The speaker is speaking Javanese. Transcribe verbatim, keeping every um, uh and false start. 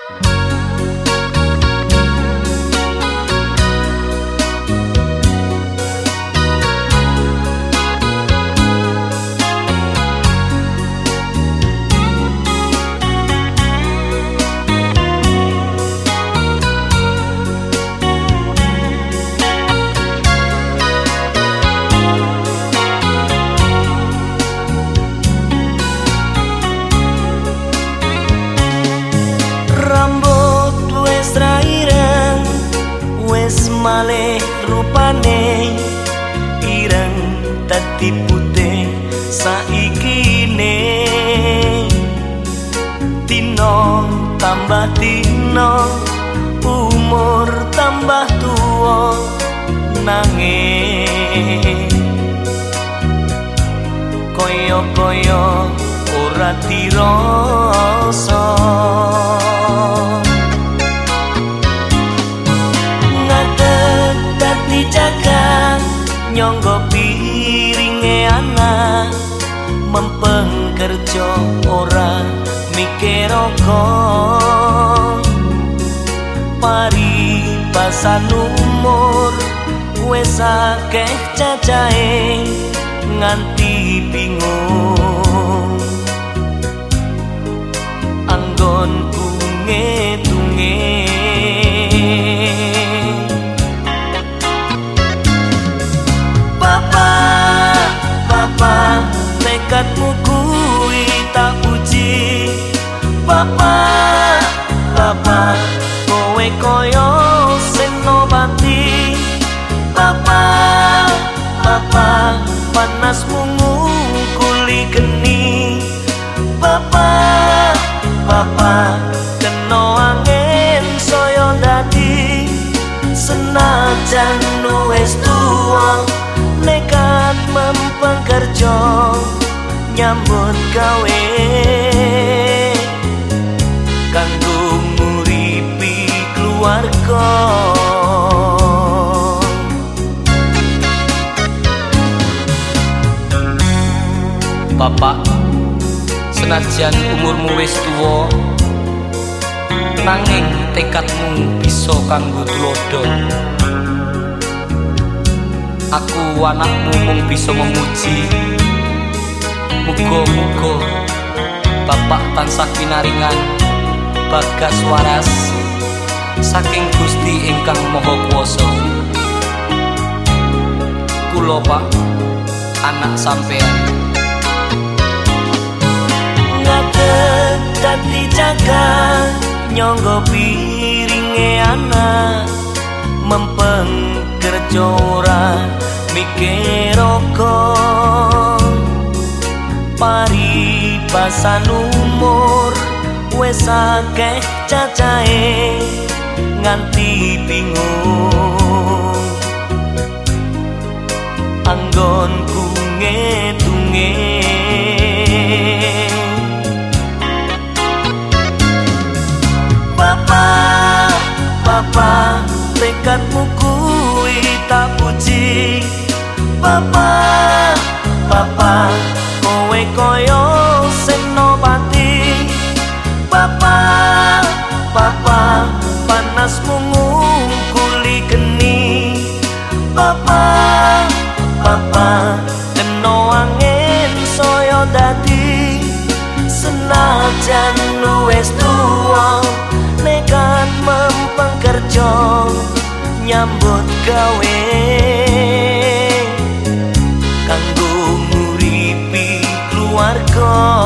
Malih rupane ireng dadi putih saikine dino tambah dino umur tambah tuwa nanging koyo-koyo ora dirasa dijaga nyonggo piringe anak mempeng kerja ora mikir kok paribasan umur wis akeh cacahe nganti bingung anggonku ngetunge tekadmu kuwi tak puji Bapak, Bapak kowe koyo senobati Bapak, Bapak panasmu ngukuli geni Bapak, Bapak kena angin saya dadi senajan wis tuwa nekat mempeng kerja nyambut gawe kanggo nguripi keluarga Bapak senajan umurmu wis tuwa nanging tekadmu bisa kanggo tulodo aku anakmu mung bisa memuji muga-muga Bapak tansah pinaringan bagas waras saking Gusti ingkang Maha Kuwasa kula Pak anak sampean ngadeg dadi jaga nyonggo piringe anak mempeng kerja ora mikir kok paribasan umur wis akeh cacahe nganti bingung anggonku ngetunge Bapak, Bapak tekadmu kuwi tak puji Bapak, Bapak kowe koyo senobati Bapak, Bapak panasmu ngukuli geni Bapak, Bapak kena angin saya dadi senajan wis tuwa nekat mempeng kerja nyambut gawe kanggo nguripi keluarga